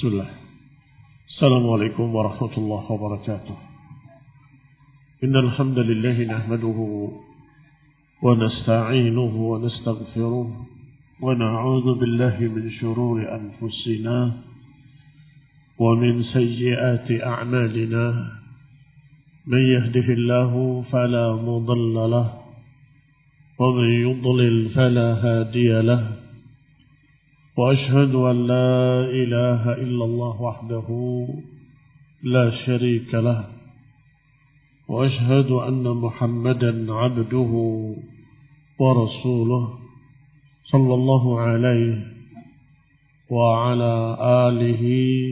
Bismillah. Assalamualaikum warahmatullahi wabarakatuh. Innal hamdalillah nahmaduhu wa nasta'inuhu wa nastaghfiruh wa na'udzu billahi min shururi anfusina wa min sayyiati a'malina. Man yahdihillahu fala mudilla lahu wa man yudlil fala hadiya lahu. وأشهد أن لا إله إلا الله وحده لا شريك له وأشهد أن محمدا عبده ورسوله صلى الله عليه وعلى آله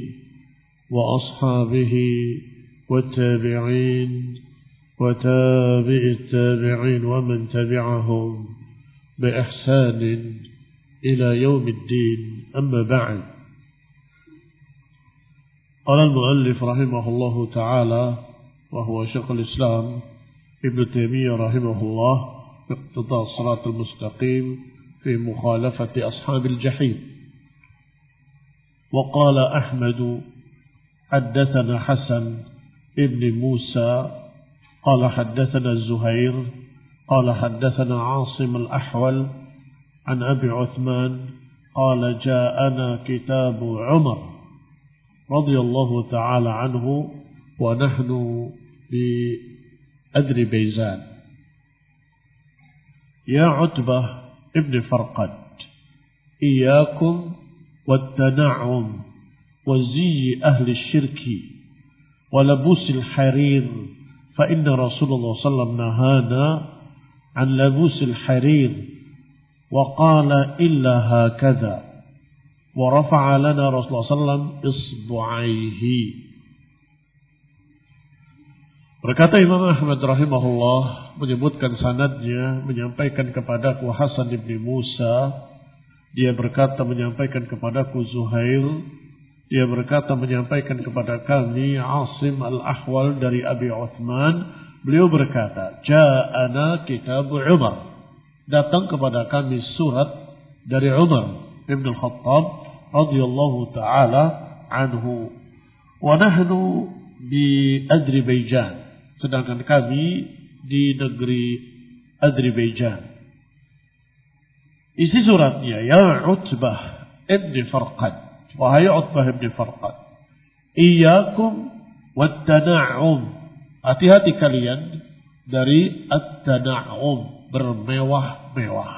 وأصحابه والتابعين وتابع التابعين ومن تبعهم بإحسان إلى يوم الدين. أما بعد. قال المؤلف رحمه الله تعالى وهو شيخ الإسلام ابن تيمية رحمه الله في اقتضاء الصراط المستقيم في مخالفة أصحاب الجحيم. وقال أحمد حدثنا حسن ابن موسى قال حدثنا الزهير قال حدثنا عاصم الأحول عن أبي عثمان قال جاءنا كتاب عمر رضي الله تعالى عنه ونحن بأذربيجان. يا عتبة ابن فرقد إياكم والتنعم وزي أهل الشرك ولبوس الحرير فإن رسول الله صلى الله عليه وسلم نهانا عن لبوس الحرير وقال إلا هكذا ورفع لنا رسول الله صلى الله عليه وسلم إصبعيه. Berkata Imam Ahmad rahimahullah menyebutkan sanadnya, menyampaikan kepadaku Hasan ibn Musa, dia berkata menyampaikan kepadaku Zuhair, dia berkata menyampaikan kepada kami Asim al-Ahwal dari Abi Uthman, beliau berkata ja'ana kitab Umar, datang kepada kami surat dari Umar ibn al-Khattab radhiyallahu ta'ala anhu. Wa nahnu bi Azerbaijan, sedangkan kami di negeri Azerbaijan. Isi suratnya, ya Utbah ibn Farqad, wahai Utbah ibn Farqad, iyyakum wat-tana'um, hati-hati kalian dari at-tana'um, bermewah-mewah.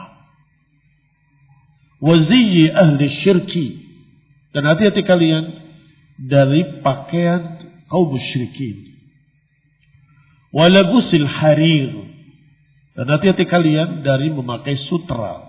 Waziyyi ahli syirki, dan hati-hati kalian dari pakaian kaum musyrikin. Walabusil harir, dan hati-hati kalian dari memakai sutra.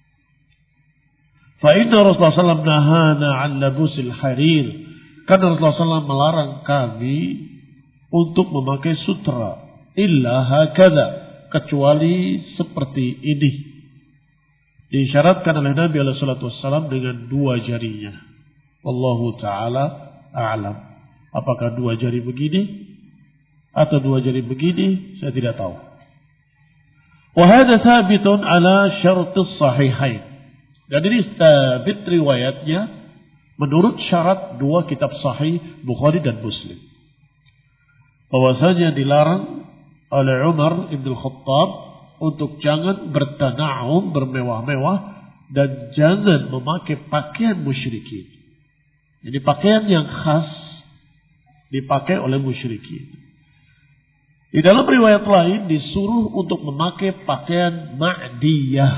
Fa inna Rasulullah SAW nahana an labusil harir, karena Rasulullah SAW melarang kami untuk memakai sutra. Illa hakadha, kecuali seperti ini. Diisyaratkan oleh Nabi SAW dengan dua jarinya. Wallahu ta'ala a'lam. Apakah dua jari begini atau dua jari begini, saya tidak tahu. Wa hadha thabitun ala syartis sahihain. Dan ini thabit riwayatnya menurut syarat dua kitab sahih Bukhari dan Muslim. Bahwasanya dilarang oleh Umar ibn al-Khattab untuk jangan bertana'um, bermewah-mewah, dan jangan memakai pakaian musyrikin. Jadi pakaian yang khas dipakai oleh musyrikin. Di dalam riwayat lain disuruh untuk memakai pakaian Ma'diyah.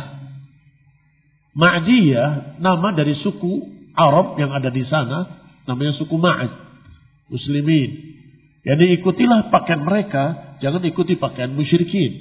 Ma'diyah nama dari suku Arab yang ada di sana, namanya suku Ma'ad, Muslimin. Jadi ikutilah pakaian mereka, jangan ikuti pakaian musyrikin.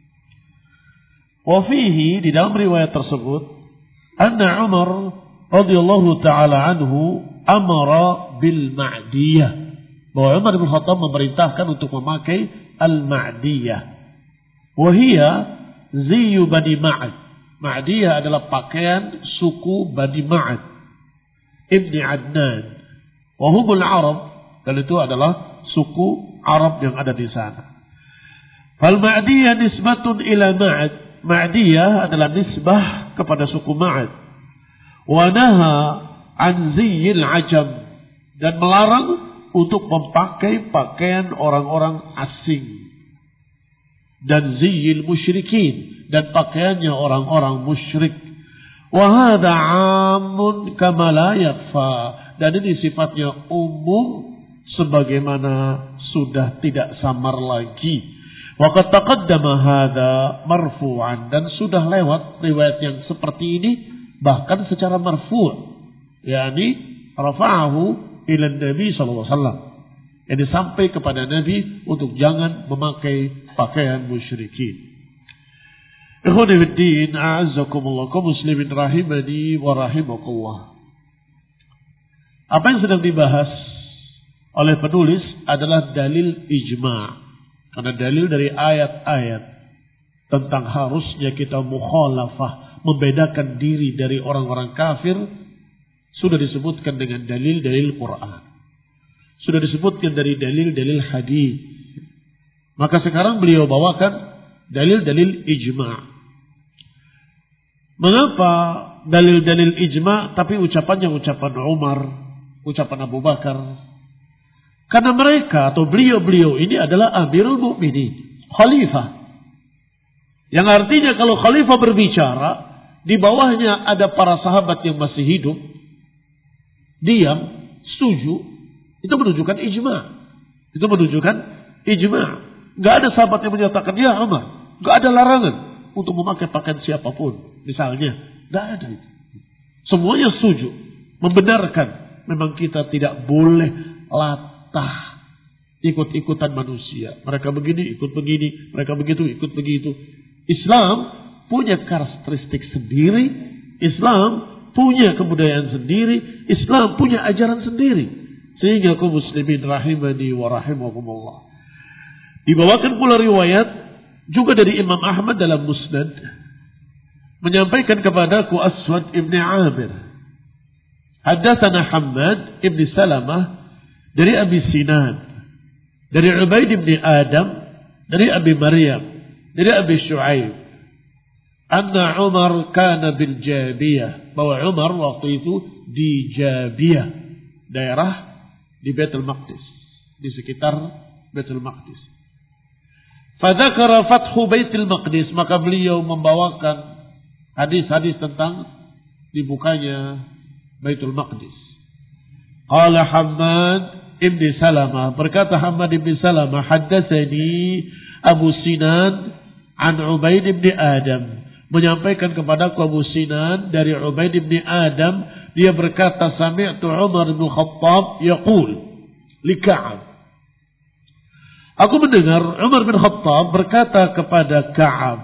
Wa fihi, di dalam riwayat tersebut, anna Umar radhiyallahu ta'ala anhu amara bil ma'diyah, bahwa Umar bin Khattab memerintahkan untuk memakai al-ma'diyah. Wa hiya ziyu Bani Ma'ad. Ma'diyah adalah pakaian suku Bani Ma'ad Ibni Adnan. Wa humul Arab, dan itu adalah suku Arab yang ada di sana. Fal Ma'diyah nisbatun ila Ma'ad. Ma'diyah adalah nisbah kepada suku Ma'ad. Wa naha an ziyil ajam. dan melarang untuk memakai pakaian orang-orang asing dan ziyil musyrikin dan pakaiannya orang-orang musyrik. Wa hadha 'amun kama la yakhfa, dan ini sifatnya umum sebagaimana sudah tidak samar lagi. Wa qad taqaddama hadha marfu'an, dan sudah lewat riwayat yang seperti ini bahkan secara marfu', yakni rafa'ahu ila Nabi sallallahu alaihi wasallam. Yang sampai kepada Nabi untuk jangan memakai pakaian musyrikin. Ikhwani fiddin, a'azzakumullah, kaum muslimin rahimani wa rahimakumullah. Apa yang sedang dibahas oleh penulis adalah dalil ijma'. Karena dalil dari ayat-ayat tentang harusnya kita mukhalafah, membedakan diri dari orang-orang kafir, sudah disebutkan dengan dalil-dalil Quran. Sudah disebutkan dari dalil-dalil hadis. Maka sekarang beliau bawakan dalil-dalil ijma'. Mengapa dalil-dalil ijma' tapi ucapannya ucapan Umar, ucapan Abu Bakar? Karena mereka atau beliau-beliau ini adalah Amirul Mukminin, khalifah. Yang artinya kalau khalifah berbicara, di bawahnya ada para sahabat yang masih hidup, diam, setuju, itu menunjukkan ijma'. Itu menunjukkan ijma'. Gak ada sahabat yang menyatakan, ya Umar, gak ada larangan untuk memakai pakaian siapapun. Misalnya, gak ada itu. Semuanya setuju, membenarkan. Memang kita tidak boleh latah, ikut-ikutan manusia. Mereka begini, ikut begini. Mereka begitu, ikut begitu. Islam punya karakteristik sendiri. Islam punya kebudayaan sendiri. Islam punya ajaran sendiri. Sehingga kaum muslimin rahimani wa rahimakumullah. Dibawakan pula riwayat juga dari Imam Ahmad dalam Musnad, menyampaikan kepadaku Aswad ibn Amir, haddatsana Hammad ibn Salamah dari Abi Sinan, dari Ubaid ibn Adam, dari Abi Maryam, dari Abi Shu'aib, anna Umar kana bil Jabiyah, bahwa Umar waktu itu di Jabiyah, daerah di Baitul Maqdis, di sekitar Baitul Maqdis. Fadzakara fathu Baitul Maqdis, maka beliau membawakan hadis-hadis tentang dibukanya Baitul Maqdis. Qala Hammad ibn Salamah, berkata Hammad ibn Salamah, haddatsani Abu Sinan an Ubaid ibn Adam, menyampaikan kepadaku Abu Sinan dari Ubaid ibn Adam, dia berkata, sami'tu Umar bin Khattab yaqul li Ka'ab, aku mendengar Umar bin Khattab berkata kepada Ka'ab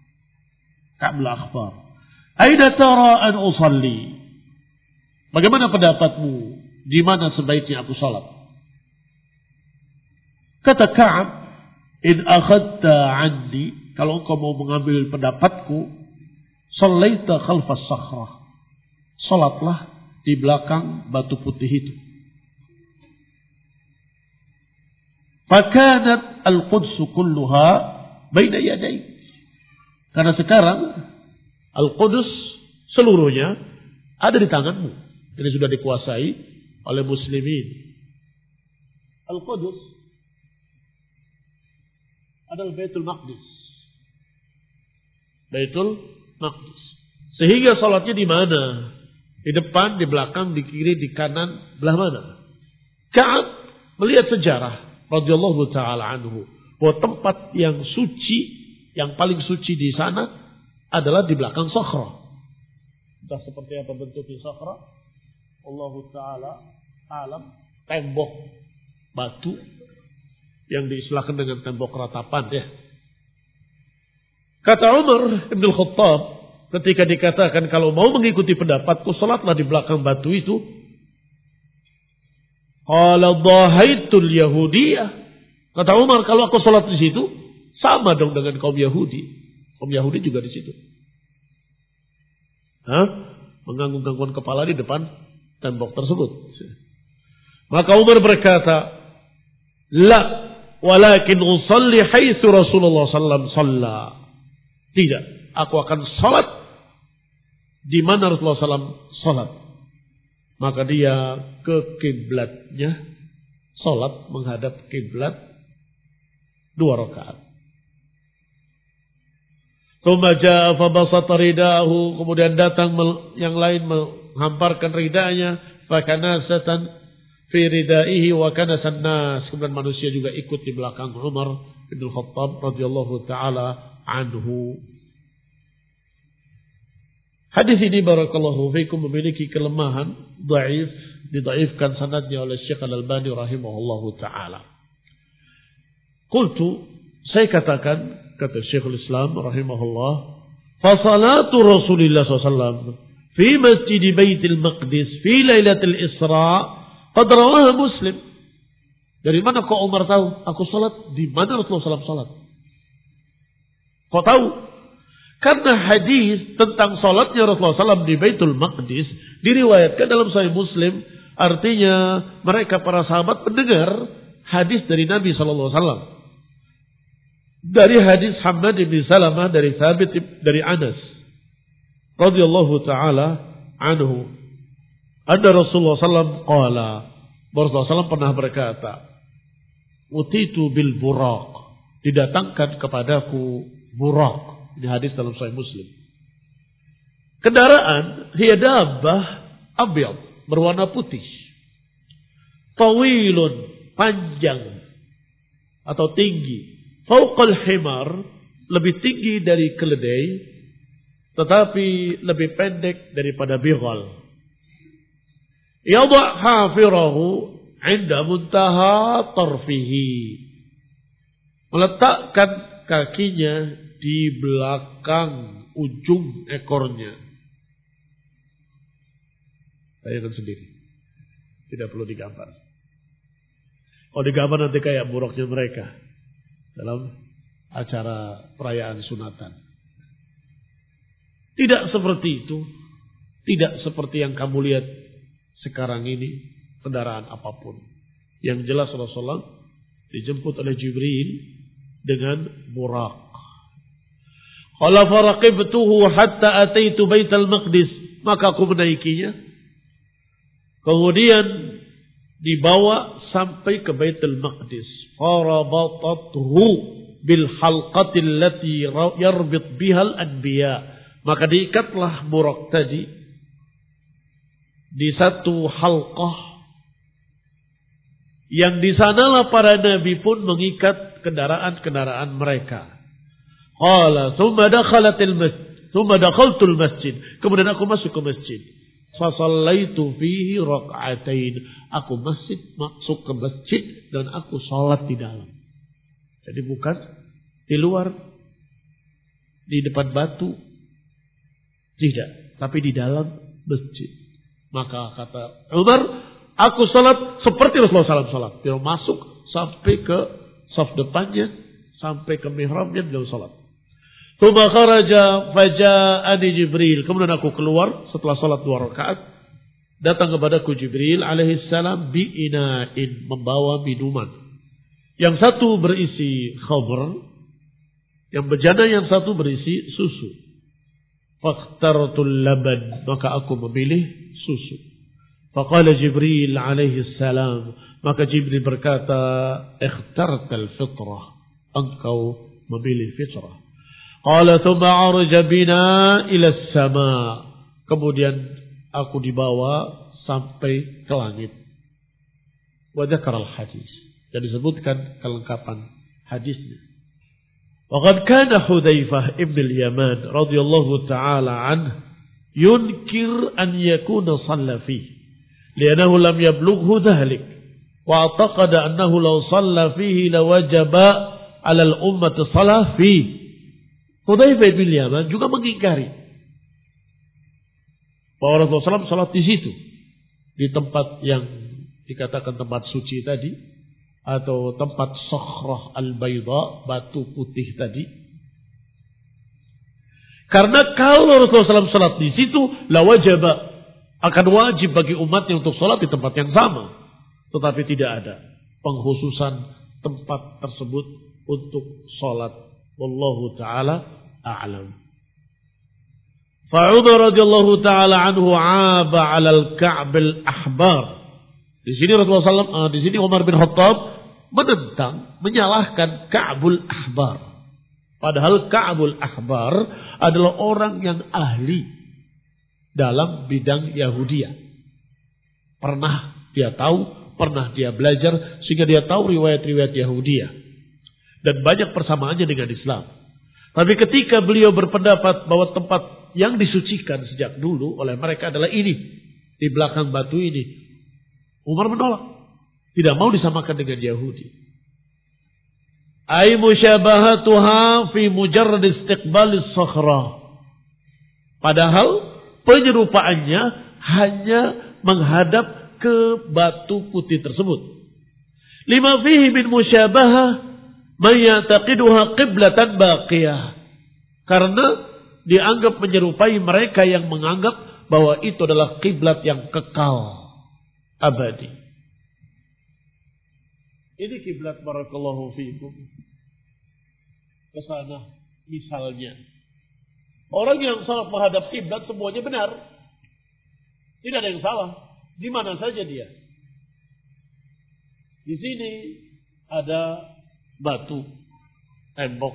al-Akhbar, aina tara an usalli, bagaimana pendapatmu, di mana sebaiknya aku salat? Kata Ka'ab, in akhadta anni, kalau engkau mau mengambil pendapatku, sallaita khalfas sakhrah, salatlah di belakang batu putih itu. Fakanat al-Quds kulluha baina yaday, karena sekarang Al-Quds seluruhnya ada di tanganmu. Ini sudah dikuasai oleh muslimin. Al-Quds adalah Baitul Maqdis. Baitul Maqdis. Sehingga salatnya di mana? Di depan, di belakang, di kiri, di kanan, belah mana? Ka'ab melihat sejarah radhiyallahu taala anhu bahwa tempat yang suci, yang paling suci di sana adalah di belakang sakhra. Entah seperti apa bentuknya sakhra, Allah taala alam, tembok batu yang diistilahkan dengan tembok ratapan ya. Kata Umar bin Khattab ketika dikatakan kalau mau mengikuti pendapatku, salatlah di belakang batu itu. Qala dhahaitul yahudiyah. Kata Umar, kalau aku salat di situ sama dong dengan kaum Yahudi. Kaum Yahudi juga di situ. Mengangguk-anggukan kepala di depan tembok tersebut. Maka Umar berkata, la, walakin usalli haitsu Rasulullah sallallahu alaihi wasallam. Tidak, aku akan salat di mana Rasulullah sallallahu salat. maka dia ke kiblatnya, salat menghadap kiblat 2 rakaat. Tsumma jaa fa basata ridahu, kemudian datang yang lain menghamparkan ridanya, fa kanasatan fi ridaihi wa kanasan nas, kemudian manusia juga ikut di belakang Umar bin Khattab radhiyallahu taala anhu. Hadis ini barakallahu fikum memiliki kelemahan, dhaif, didhaifkan sanadnya oleh Syekh Al-Albani rahimahullahu taala. Qultu, saya katakan, kata Syekhul Islam rahimahullah, fa salatu Rasulillah SAW fi Masjid Baitul Maqdis fi Lailatul Isra qad rawaha Muslim. Dari mana kok Umar tahu aku salat di mana Rasulullah SAW salat? Kok tahu? Karena hadis tentang salatnya Rasulullah SAW di Baitul Maqdis diriwayatkan dalam Sahih Muslim. Artinya mereka para sahabat mendengar hadis dari Nabi SAW. Dari hadis Hammad bin Salamah dari Thabit dari Anas radhiyallahu taala anhu. Ada Rasulullah SAW qala, Rasulullah SAW pernah berkata, utitu bil buraq, didatangkan kepadaku buraq. Ini hadis dalam Sahih Muslim. Kendaraan hiya dabbah abyad, berwarna putih. Tawilun, panjang atau tinggi. Fauqal himar, lebih tinggi dari keledai, tetapi lebih pendek daripada bighal. Yadha hafirahu 'inda muntaha tarfihi. Meletakkan kakinya di belakang ujung ekornya. Bayangkan sendiri. Tidak perlu digambar. Kalau digambar nanti kayak buruknya mereka dalam acara perayaan sunatan. Tidak seperti itu. Tidak seperti yang kamu lihat sekarang ini, kendaraan apapun. Yang jelas Rasulullah dijemput oleh Jibril dengan buraq. Qala faraqibtuhu hatta ataitu Baitul Maqdis, maka aku menaikinya. Kemudian dibawa sampai ke Baitul Maqdis. Farabatathu bil halqati allati yarbit biha al-anbiya. Maka diikatlah buraq tadi di satu halqah yang di sanalah para nabi pun mengikat kendaraan-kendaraan mereka. Qala thumma dakhaltul masjid. Kemudian aku masuk ke masjid. Fa shallaitu fihi rak'atain. Aku masuk ke masjid dan aku salat di dalam. Jadi bukan di luar, di depan batu. Tidak, tapi di dalam masjid. Maka kata Umar, aku salat seperti Rasulullah SAW salat. Dia masuk sampai ke saf depannya, sampai ke mihrabnya beliau salat. Tsumma kharaja faja'ani Jibril. Kemudian aku keluar setelah salat 2 rakaat. Datang kepadaku Jibril alaihi salam bi'ina'in, membawa minuman. Yang satu berisi khamr, yang bejana yang satu berisi susu. Fakhtartul laban, maka aku memilih susu. Faqala Jibril alaihi salam, maka Jibril berkata, ikhtartal fitrah, engkau memilih fitrah. Qala thumma arja bina ila as-sama. Kemudian aku dibawa sampai ke langit. Wa dzakara al-hadis. Dan disebutkan kelengkapan hadisnya. Wa qad kana Hudzaifah ibn al-Yaman radhiyallahu ta'ala anhu yunkir an yakuna shalla fihi li'annahu lam yablughu dhalik wa i'taqada annahu law shalla fihi lawajaba 'ala al-ummati shalah fihi. Hudzaifah bin Yaman juga mengingkari bahwa Rasulullah SAW salat di situ, di tempat yang dikatakan tempat suci tadi, atau tempat Sakhrah al-Bayda, batu putih tadi. Karena kalau Rasulullah SAW salat di situ, la wajaba, akan wajib bagi umatnya untuk salat di tempat yang sama. Tetapi tidak ada pengkhususan tempat tersebut untuk salat. Wallahu ta'ala a'lam. Fa'umar radhiyallahu ta'ala anhu 'aba 'alal Ka'b al-ahbar. Di sini Rasulullah SAW, di sini Umar bin Khattab menentang, menyalahkan Ka'bul Ahbar. Padahal Ka'bul Ahbar adalah orang yang ahli dalam bidang Yahudiyah. Pernah dia tahu, pernah dia belajar, sehingga dia tahu riwayat-riwayat Yahudiyah. Dan banyak persamaannya dengan Islam. Tapi ketika beliau berpendapat bahwa tempat yang disucikan sejak dulu oleh mereka adalah ini, di belakang batu ini, Umar menolak. Tidak mau disamakan dengan Yahudi. Ay musyabahatuha fi mujarrad istiqbalis sakhra. Padahal penyerupaannya hanya menghadap ke batu putih tersebut. Lima fihi min musyabahah man ya'taqiduha qiblatan baqiyah. Karena dianggap menyerupai mereka yang menganggap bahwa itu adalah kiblat yang kekal, abadi. Ini kiblat barakallahu fiikum. Kesana misalnya. Orang yang salah menghadap kiblat semuanya benar. Tidak ada yang salah. Di mana saja dia. Di sini ada batu, tembok.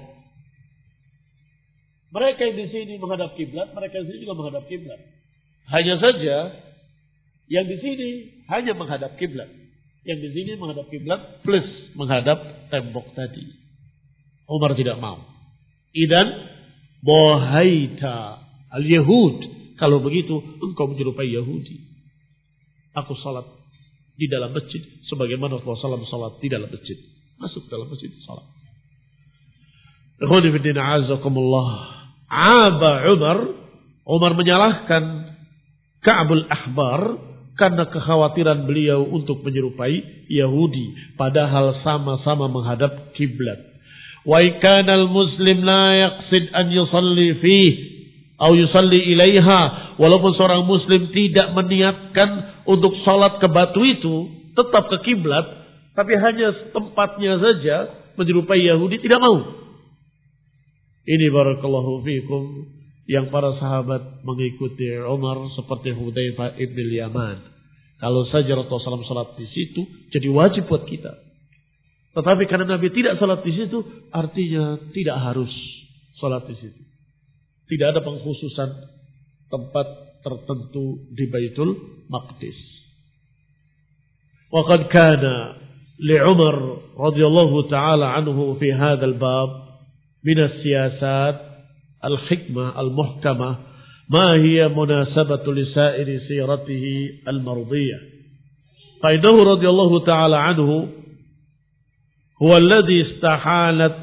Mereka yang di sini menghadap kiblat, mereka yang di sini juga menghadap kiblat. Hanya saja yang di sini hanya menghadap kiblat. Yang di sini menghadap kiblat plus menghadap tembok tadi. Umar tidak mau. Idan bohaita al-Yahud. Kalau begitu engkau menyerupai Yahudi. Aku salat di dalam masjid sebagaimana Rasulullah SAW salat di dalam masjid. Masuk dalam masjid salat. Aba Umar menyalahkan Ka'bul Ahbar karena kekhawatiran beliau untuk menyerupai Yahudi, padahal sama-sama menghadap kiblat. Wa kana al-muslim la yaqsid an yusalli fihi atau yusalli ilaiha, walaupun seorang muslim tidak meniatkan untuk salat ke batu itu, tetap ke kiblat, tapi hanya tempatnya saja menyerupai Yahudi, tidak mau. Ini barakallahu fiikum yang para sahabat mengikuti Umar seperti Hudzaifah ibn al-Yaman. Kalau saja Rasulullah SAW salat di situ, jadi wajib buat kita. Tetapi karena Nabi tidak salat di situ, artinya tidak harus salat di situ. Tidak ada pengkhususan tempat tertentu di Baitul Maqdis. Wa qad kana li Umar radhiyallahu ta'ala anhu fi hadzal bab min as-siyasat الحكمة المحكمة ما هي مناسبة لسائر سيرته المرضية فإنه رضي الله تعالى عنه هو الذي استحالت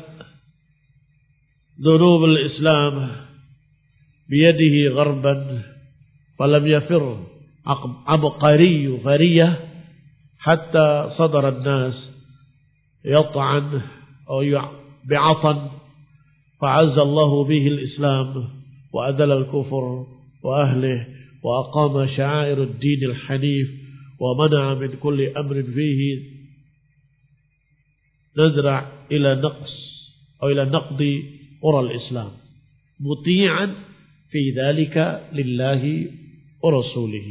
ذنوب الإسلام بيده غربا فلم يفر عبقري فرية حتى صدر الناس يطعن أو بعطن فعز الله به الإسلام وأذل الكفر وأهله وأقام شعائر الدين الحنيف ومنع من كل أمر فيه نزرع إلى نقص أو إلى نقض قرى الإسلام مطيعا في ذلك لله ورسوله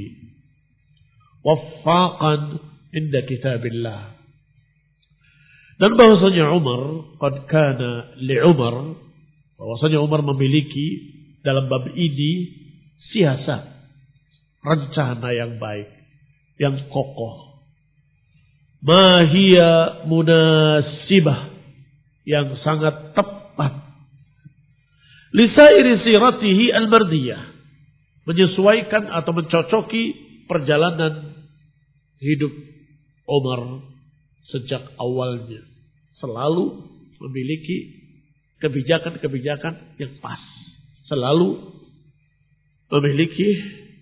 وفاقا عند كتاب الله. Dan bahwasanya Umar qad kana li Umar, bahwasanya Umar memiliki dalam bab ini siasat, rencana yang baik, yang kokoh. Ma hiya munasibah, yang sangat tepat. Lisairi siratihi al-mardiyah, menyesuaikan atau mencocoki perjalanan hidup Umar sejak awalnya. Selalu memiliki kebijakan-kebijakan yang pas. Selalu memiliki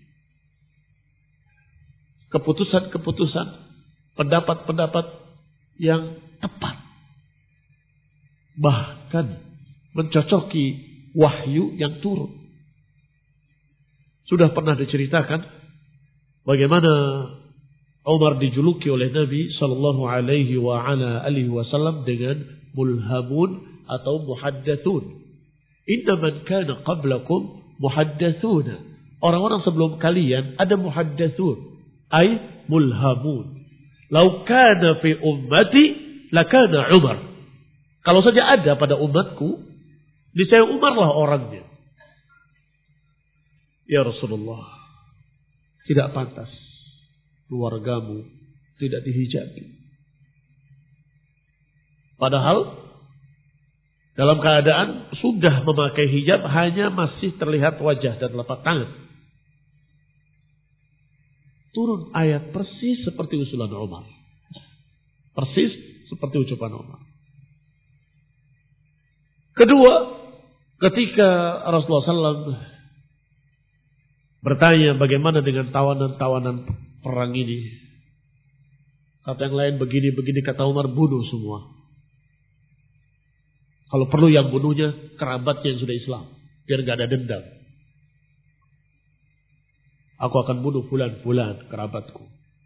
keputusan-keputusan, pendapat-pendapat yang tepat. Bahkan mencocoki wahyu yang turun. Sudah pernah diceritakan bagaimana Umar dijuluki oleh Nabi sallallahu alaihi wa ala alihi wasallam dengan mulhamun atau muhaddatsun. Inna man kana qablakum muhaddatsuna. Orang-orang sebelum kalian ada muhaddatsun, ay mulhamun. Lau kana fi ummati lakana Umar. Kalau saja ada pada umatku, niscaya Umarlah orangnya. Ya Rasulullah, tidak pantas keluargamu tidak dihijabi. Padahal dalam keadaan sudah memakai hijab, hanya masih terlihat wajah dan telapak tangan. Turun ayat persis seperti usulan Umar. Persis seperti ucapan Umar. Kedua, ketika Rasulullah SAW bertanya bagaimana dengan tawanan-tawanan perang ini. Kata yang lain begini-begini, kata Umar, bunuh semua. Kalau perlu yang bunuhnya kerabatnya yang sudah Islam. Biar gak ada dendam. Aku akan bunuh fulan-fulan kerabatku.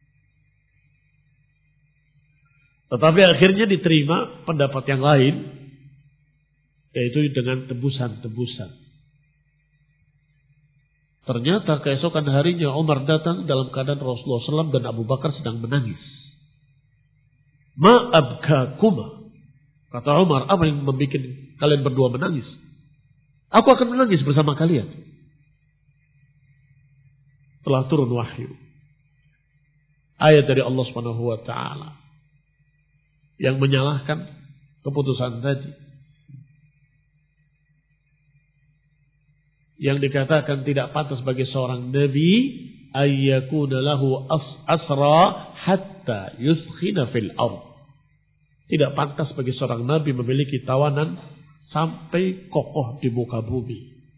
Tetapi akhirnya diterima pendapat yang lain. Yaitu dengan tebusan-tebusan. Ternyata keesokan harinya Umar datang dalam keadaan Rasulullah SAW dan Abu Bakar sedang menangis. Ma'abkakuma. Kata Umar, apa yang membuat kalian berdua menangis? Aku akan menangis bersama kalian. Telah turun wahyu. Ayat dari Allah Subhanahu wa taala yang menyalahkan keputusan tadi. Yang dikatakan tidak pantas bagi seorang nabi ayyakuna lahu asra hatta yuskhina fil ardh. Tidak pantas bagi seorang nabi memiliki tawanan sampai kokoh di muka bumi.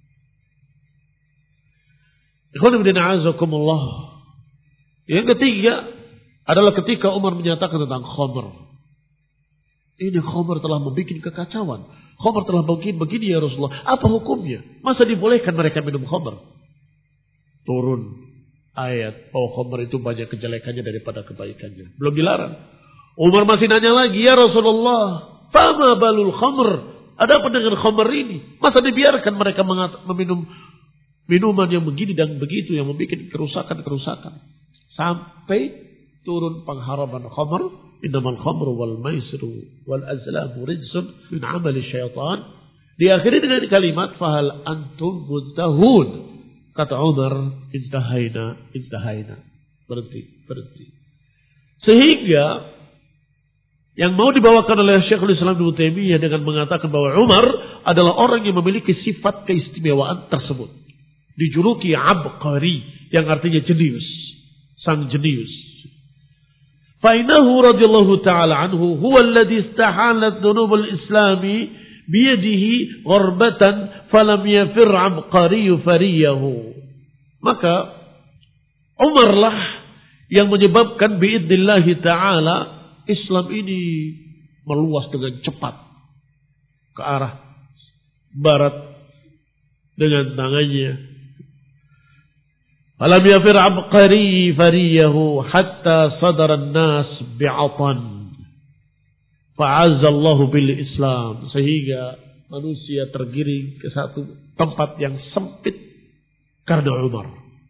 Yang ketiga adalah ketika Umar menyatakan tentang khamr. Ini khamr telah membuat kekacauan. Khamr telah begini ya Rasulullah. Apa hukumnya? Masa dibolehkan mereka minum khamr? Turun ayat bahwa khamr itu banyak kejelekannya daripada kebaikannya. Belum dilarang. Umar masih nanya lagi, ya Rasulullah, fama balul khamr? Ada apa dengan khamr ini? Masa dibiarkan mereka meminum minuman yang begini dan begitu yang membuat kerusakan-kerusakan. Sampai turun pengharaman khamr. Innamal khamru wal maisiru wal azlamu rijsun min amali syaitan. Diakhiri dengan kalimat fahal antum muntahun. Kata Umar, intahaina. Berhenti. Sehingga yang mau dibawakan oleh Syekhul Islam Ibnu Taimiyah dengan mengatakan bahwa Umar adalah orang yang memiliki sifat keistimewaan tersebut. Dijuluki abqari, yang artinya jenius. Sang jenius. Fainahu radhiyallahu ta'ala anhu huwa alladhi istahalat dhunubul islami biyadihi gharbatan falam yafir abqariyu fariyahu. Maka Umarlah yang menyebabkan biidnillahi ta'ala Islam ini meluas dengan cepat ke arah barat dengan tangannya. Falam yafir abqari fariyahu hatta sadara an-nas bi'atan. Fa'azzallahu bil Islam. Sehingga manusia tergiring ke satu tempat yang sempit karena Umar.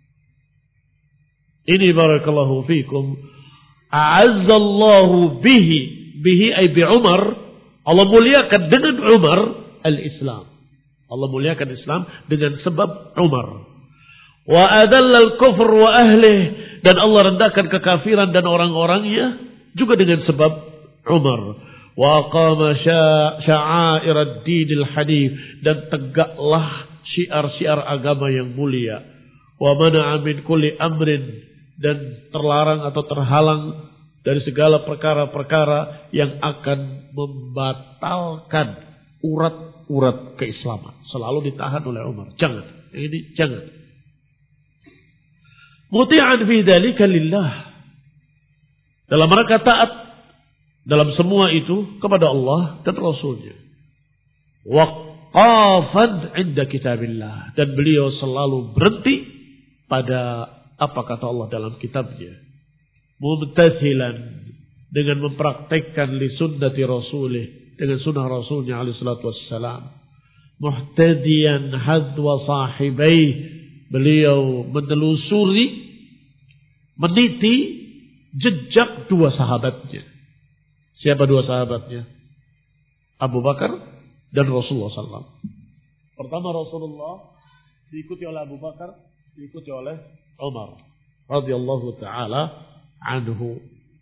Ini barakallahu fikum. A'azzallahu bihi ay bi Umar. Allah muliakan dengan Umar al-Islam. Allah muliakan Islam dengan sebab Umar. Wa adallal kufr wa ahlih, dan Allah rendahkan kekafiran dan orang-orangnya juga dengan sebab Umar. Wa aqama sya'air ad-dinil hanif, dan tegaklah syiar-syiar agama yang mulia. Wa mana'a min kulli amrin, dan terlarang atau terhalang dari segala perkara-perkara yang akan membatalkan urat-urat keislaman. Selalu ditahan oleh Umar. Jangan. Ini jangan. Muti'an fi dzalika lillah. Dalam rangka taat dalam semua itu kepada Allah dan Rasulnya. Waqafan 'inda kitabillah, dan beliau selalu berhenti pada apa kata Allah dalam kitabnya. Mumtathilan, dengan mempraktekkan li sunnati rasulih, dengan sunnah Rasulnya alaihi salatu wassalam. muhtadiyan hadwa sahibai, beliau menelusuri, meniti jejak dua sahabatnya. Siapa dua sahabatnya? Abu Bakar dan Rasulullah SAW. Pertama Rasulullah, diikuti oleh Abu Bakar, diikuti oleh Umar radhiyallahu taala anhu.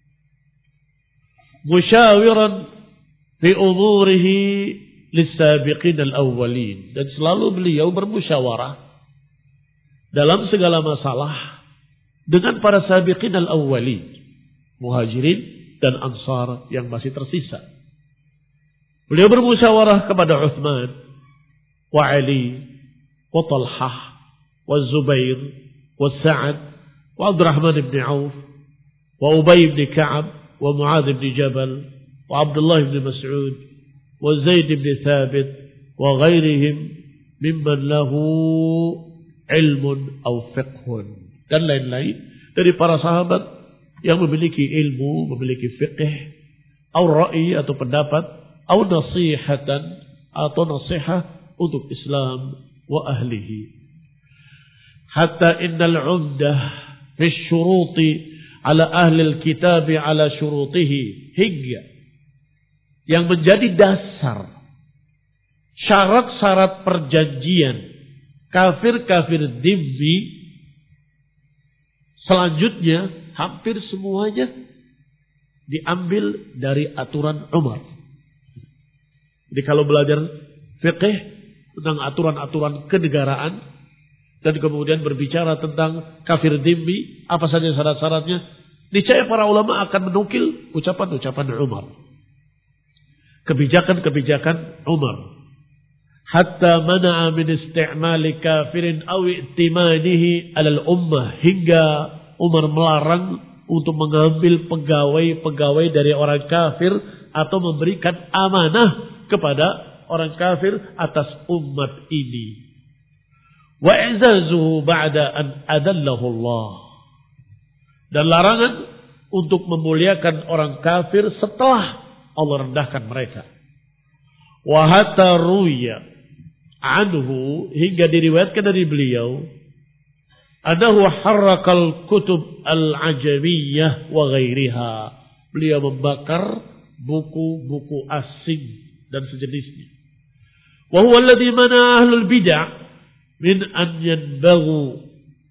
Musyawiran fi umurihi lis-sabiqin al-awwalin, dan selalu beliau bermusyawarah dalam segala masalah dengan para sabiqin al-awwalin, muhajirin dan ansar yang masih tersisa. Beliau bermusyawarah kepada Uthman wa Ali wa Talhah wa Zubair wa Sa'ad wa Abdurrahman ibn Auf wa Ubay ibn Ka'ab wa Mu'adh ibn Jabal wa Abdullah ibn Mas'ud wa Zaid ibn Thabit wa ghairihim mimman lahu ilmun aw fiqhun, dan lain-lain dari para sahabat yang memiliki ilmu, memiliki fiqh, atau ra'i atau pendapat, atau nasihatan atau nasihat untuk Islam wa ahlihi. Hatta innal 'umdah fi syuruti ala ahli al-kitab ala syurutihi, hingga yang menjadi dasar syarat-syarat perjanjian kafir-kafir dhimmi selanjutnya hampir semuanya diambil dari aturan Umar. Jadi kalau belajar fiqh tentang aturan-aturan kenegaraan dan kemudian berbicara tentang kafir dhimmi, apa saja syarat-syaratnya, niscaya para ulama akan menukil ucapan-ucapan Umar, kebijakan-kebijakan Umar. Hatta mana'a min isti'mali kafirin aw i'timanihi 'alal ummah, hingga Umar melarang untuk mengambil pegawai-pegawai dari orang kafir atau memberikan amanah kepada orang kafir atas umat ini. Wa i'zazuhu ba'da an adallahu Allah, dan larangan untuk memuliakan orang kafir setelah Allah rendahkan mereka. Wa hatta ruya anhu, hingga diriwayatkan dari beliau, adahu harrakal kutub al-ajamiyah wa ghairiha, beliau membakar buku-buku asing dan sejenisnya. Wa huwa alladhi mana ahlul bid'ah min an yanbaghu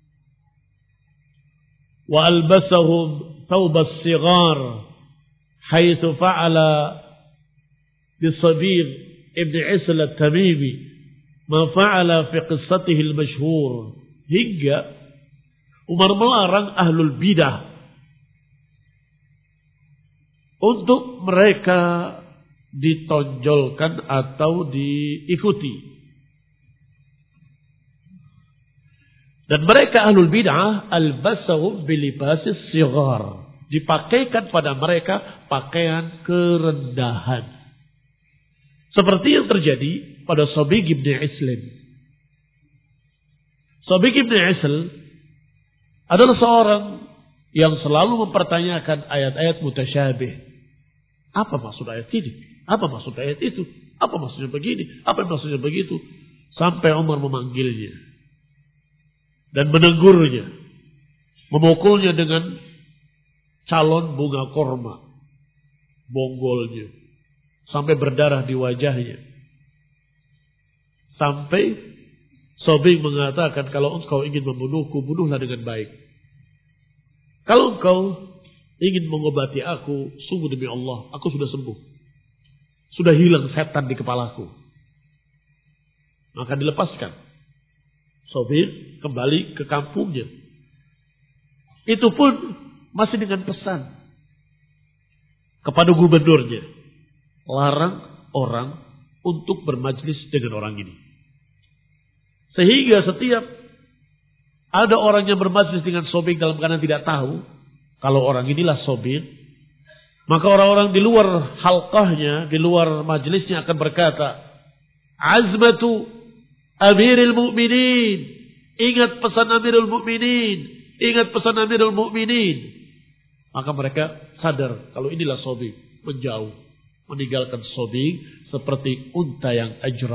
wa albasahum thawb as-sighar haitsu fa'ala bisabir ibn Isl at-Tamimi ma fa'ala fi qissatihi al-mashhur, hingga Umar melarang ahlul bidah untuk mereka ditonjolkan atau diikuti, dan mereka ahlul bidah albasahum bilibasis sighar, dipakaikan pada mereka pakaian kerendahan, seperti yang terjadi pada Sabig ibn Islam. Sabig ibn Isl adalah seorang yang selalu mempertanyakan ayat-ayat mutasyabih. Apa maksud ayat ini? Apa maksud ayat itu? Apa maksudnya begini? Apa maksudnya begitu? Sampai Umar memanggilnya dan menegurnya, memukulnya dengan calon bunga korma, bonggolnya, sampai berdarah di wajahnya. Sampai Sabig mengatakan, kalau engkau ingin membunuhku, bunuhlah dengan baik. Kalau engkau ingin mengobati aku, sungguh demi Allah, aku sudah sembuh. Sudah hilang setan di kepalaku. Maka dilepaskan. Sabig kembali ke kampungnya. Itu pun masih dengan pesan kepada gubernurnya, larang orang untuk bermajlis dengan orang ini. Sehingga setiap ada orang yang bermajlis dengan Sabig dalam keadaan tidak tahu kalau orang inilah Sabig, maka orang-orang di luar halqahnya, di luar majlisnya akan berkata, azmatu amiril mu'minin, ingat pesan amirul mu'minin, ingat pesan amirul mu'minin. Maka mereka sadar kalau inilah Sabig, menjauh, meninggalkan Sabig seperti unta yang ajram,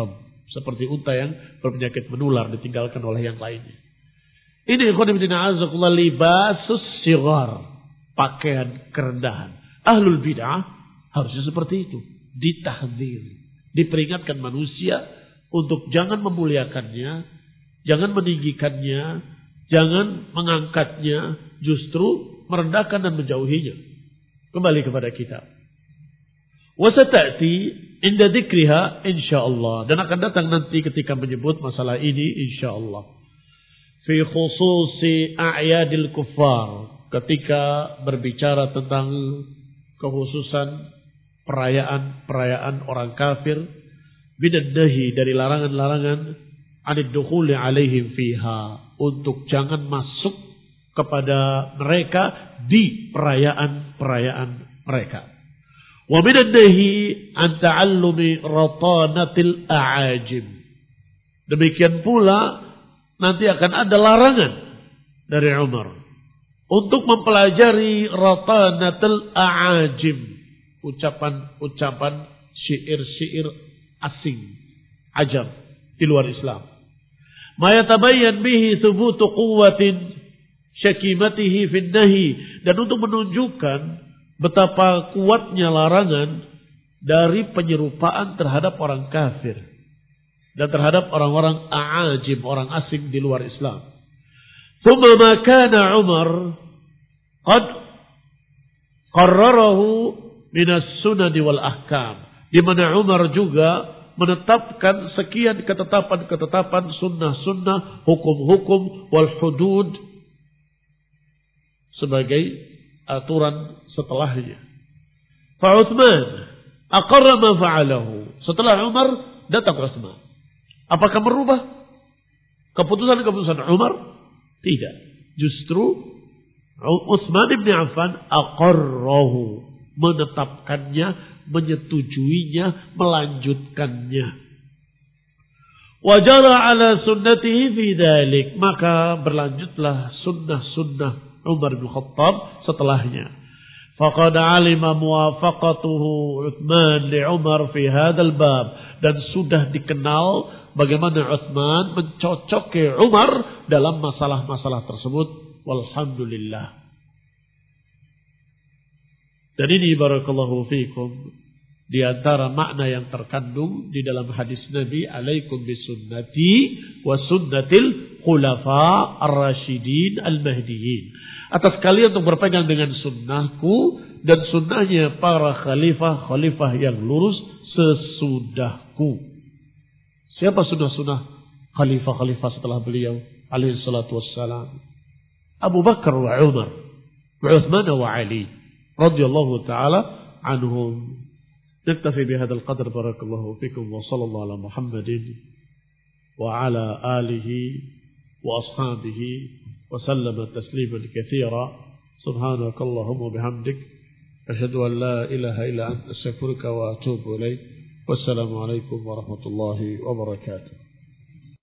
Seperti unta yang berpenyakit menular ditinggalkan oleh yang lainnya. Ini ikhwan fillah azakullah libasus sighar, pakaian kerendahan. Ahlul bid'ah harusnya seperti itu, ditahdzir, diperingatkan manusia untuk jangan memuliakannya, jangan meninggikannya, jangan mengangkatnya, justru merendahkan dan menjauhinya. Kembali kepada kitab. Wa sata'ti inda dzikriha insyaallah, dan akan datang nanti ketika menyebut masalah ini insyaallah. Fi khususi a'yadil kuffar, ketika berbicara tentang kekhususan perayaan-perayaan orang kafir, bidaddahi, dari larangan-larangan, anid dukhuli alaihim fiha, untuk jangan masuk kepada mereka di perayaan-perayaan mereka. Wa bidaddahi an ta'allumi ratanatil a'ajim. Demikian pula nanti akan ada larangan dari Umar untuk mempelajari ratanatul a'ajim, ucapan-ucapan syair-syair asing, ajam, di luar Islam. Ma yatabayyan bihi thubutu quwwatin syakimatihi fin nahi, dan untuk menunjukkan betapa kuatnya larangan dari penyerupaan terhadap orang kafir dan terhadap orang-orang a'ajim, orang asing di luar Islam. Thumma ma kana Umar qad qarrarahu min as-sunan wal ahkam, di mana Umar juga menetapkan sekian ketetapan-ketetapan, sunnah-sunnah, hukum-hukum, wal hudud sebagai aturan setelahnya. Fa Utsman aqarra ma fa'alahu. Setelah Umar datang Utsman. Apakah merubah keputusan-keputusan Umar? Tidak. Justru Utsman bin Affan aqarrahu, menetapkannya, menyetujuinya, melanjutkannya. Wajara ala sunnatihi fi dzalik, maka berlanjutlah sunnah-sunnah Umar bin Khattab setelahnya. Faqad alima muwafaqatuhu Utsman li Umar fi hadzal bab, dan sudah dikenal bagaimana Utsman mencocoki Umar dalam masalah-masalah tersebut. Walhamdulillah. Dan ini barakallahu fikum di antara makna yang terkandung di dalam hadis Nabi, alaikum bisunnati wa sunnatil khulafa ar-rasyidin al-mahdiyyin. Atas kalian untuk berpegang dengan sunnahku dan sunnahnya para khalifah yang lurus sesudahku. Siapa sunnah-sunnah khalifah setelah beliau alaihi salatu wassalam? Abu Bakar wa Umar wa Uthman wa Ali radhiyallahu ta'ala anhum. Naktafi bihadzal qadr, barakallahu fikum, wa sallallahu ala Muhammadin wa ala alihi wa ashabihi wa sallama tasliman katsira. Subhanakallahumma bihamdik asyhadu an la ilaha illa anta astaghfiruka wa atubu ilaik. Wassalamu alaikum warahmatullahi wabarakatuh.